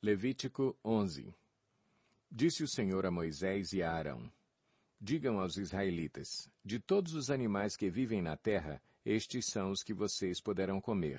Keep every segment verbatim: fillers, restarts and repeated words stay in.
Levítico onze. Disse o Senhor a Moisés e a Arão: Digam aos israelitas, de todos os animais que vivem na terra, estes são os que vocês poderão comer.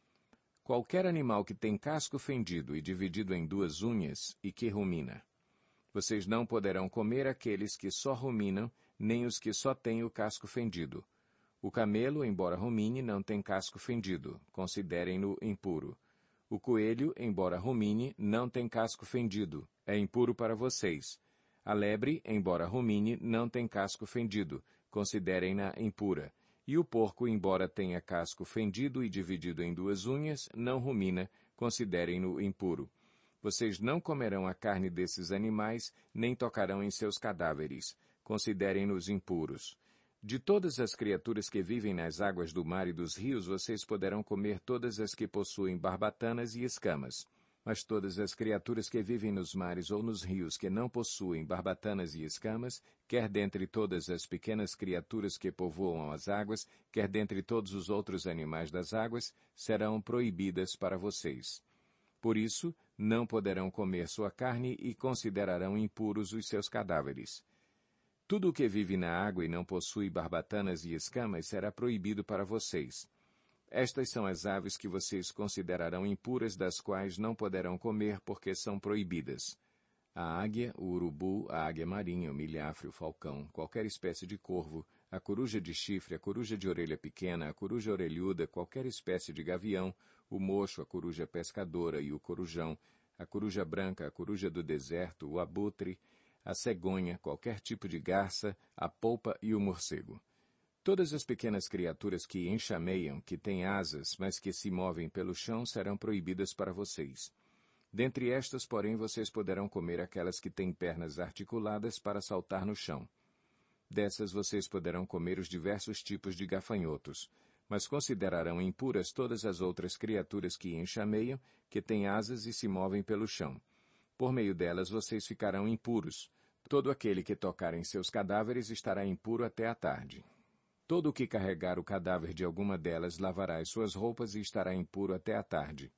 Qualquer animal que tem casco fendido e dividido em duas unhas e que rumina. Vocês não poderão comer aqueles que só ruminam, nem os que só têm o casco fendido. O camelo, embora rumine, não tem casco fendido, considerem-no impuro. O coelho, embora rumine, não tem casco fendido, é impuro para vocês. A lebre, embora rumine, não tem casco fendido, considerem-na impura. E o porco, embora tenha casco fendido e dividido em duas unhas, não rumina, considerem-no impuro. Vocês não comerão a carne desses animais, nem tocarão em seus cadáveres, considerem-nos impuros. De todas as criaturas que vivem nas águas do mar e dos rios, vocês poderão comer todas as que possuem barbatanas e escamas. Mas todas as criaturas que vivem nos mares ou nos rios que não possuem barbatanas e escamas, quer dentre todas as pequenas criaturas que povoam as águas, quer dentre todos os outros animais das águas, serão proibidas para vocês. Por isso, não poderão comer sua carne e considerarão impuros os seus cadáveres. Tudo o que vive na água e não possui barbatanas e escamas será proibido para vocês. Estas são as aves que vocês considerarão impuras, das quais não poderão comer porque são proibidas. A águia, o urubu, a águia marinha, o milhafre, o falcão, qualquer espécie de corvo, a coruja de chifre, a coruja de orelha pequena, a coruja orelhuda, qualquer espécie de gavião, o mocho, a coruja pescadora e o corujão, a coruja branca, a coruja do deserto, o abutre, a cegonha, qualquer tipo de garça, a polpa e o morcego. Todas as pequenas criaturas que enxameiam, que têm asas, mas que se movem pelo chão, serão proibidas para vocês. Dentre estas, porém, vocês poderão comer aquelas que têm pernas articuladas para saltar no chão. Dessas vocês poderão comer os diversos tipos de gafanhotos, mas considerarão impuras todas as outras criaturas que enxameiam, que têm asas e se movem pelo chão. Por meio delas vocês ficarão impuros. Todo aquele que tocar em seus cadáveres estará impuro até a tarde. Todo o que carregar o cadáver de alguma delas lavará as suas roupas e estará impuro até a tarde.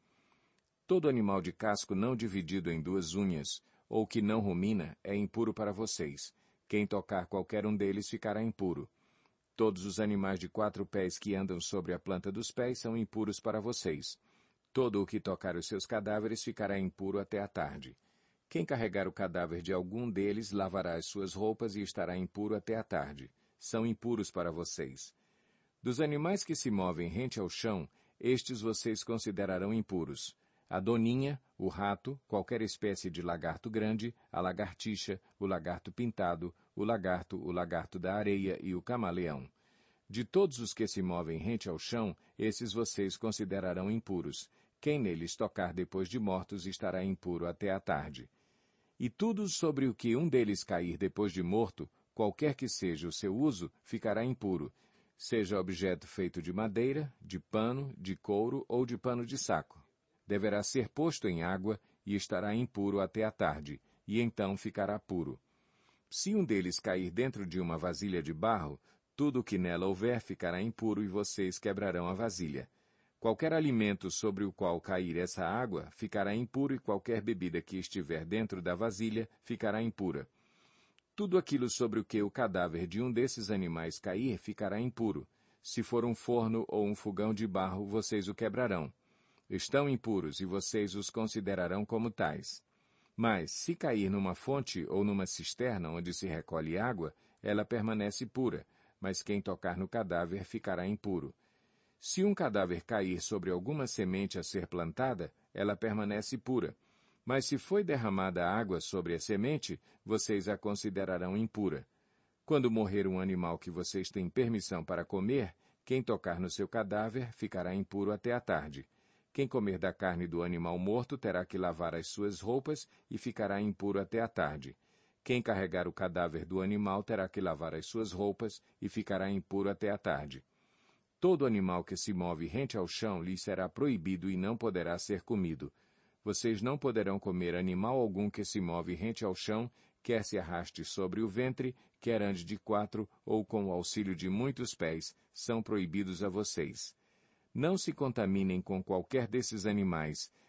Todo animal de casco não dividido em duas unhas, ou que não rumina, é impuro para vocês. Quem tocar qualquer um deles ficará impuro. Todos os animais de quatro pés que andam sobre a planta dos pés são impuros para vocês. Todo o que tocar os seus cadáveres ficará impuro até a tarde. Quem carregar o cadáver de algum deles lavará as suas roupas e estará impuro até a tarde. São impuros para vocês. Dos animais que se movem rente ao chão, estes vocês considerarão impuros. A doninha, o rato, qualquer espécie de lagarto grande, a lagartixa, o lagarto pintado, o lagarto, o lagarto da areia e o camaleão. De todos os que se movem rente ao chão, esses vocês considerarão impuros. Quem neles tocar depois de mortos estará impuro até a tarde. E tudo sobre o que um deles cair depois de morto, qualquer que seja o seu uso, ficará impuro, seja objeto feito de madeira, de pano, de couro ou de pano de saco. Deverá ser posto em água e estará impuro até a tarde, e então ficará puro. Se um deles cair dentro de uma vasilha de barro, tudo o que nela houver ficará impuro e vocês quebrarão a vasilha. Qualquer alimento sobre o qual cair essa água ficará impuro e qualquer bebida que estiver dentro da vasilha ficará impura. Tudo aquilo sobre o que o cadáver de um desses animais cair ficará impuro. Se for um forno ou um fogão de barro, vocês o quebrarão. Estão impuros e vocês os considerarão como tais. Mas, se cair numa fonte ou numa cisterna onde se recolhe água, ela permanece pura, mas quem tocar no cadáver ficará impuro. Se um cadáver cair sobre alguma semente a ser plantada, ela permanece pura. Mas se foi derramada água sobre a semente, vocês a considerarão impura. Quando morrer um animal que vocês têm permissão para comer, quem tocar no seu cadáver ficará impuro até a tarde. Quem comer da carne do animal morto terá que lavar as suas roupas e ficará impuro até a tarde. Quem carregar o cadáver do animal terá que lavar as suas roupas e ficará impuro até a tarde. Todo animal que se move rente ao chão lhe será proibido e não poderá ser comido. Vocês não poderão comer animal algum que se move rente ao chão, quer se arraste sobre o ventre, quer ande de quatro ou com o auxílio de muitos pés, são proibidos a vocês. Não se contaminem com qualquer desses animais,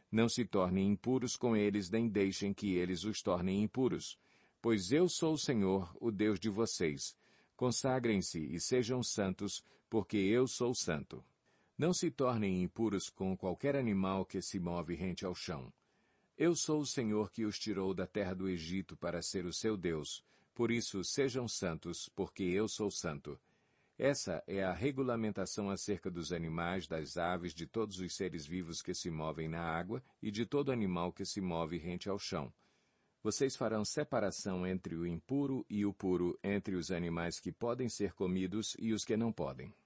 Não se tornem impuros com eles, nem deixem que eles os tornem impuros. Pois eu sou o Senhor, o Deus de vocês. Consagrem-se e sejam santos, porque eu sou santo. Não se tornem impuros com qualquer animal que se move rente ao chão. Eu sou o Senhor que os tirou da terra do Egito para ser o seu Deus. Por isso, sejam santos, porque eu sou santo. Essa é a regulamentação acerca dos animais, das aves, de todos os seres vivos que se movem na água e de todo animal que se move rente ao chão. Vocês farão separação entre o impuro e o puro, entre os animais que podem ser comidos e os que não podem.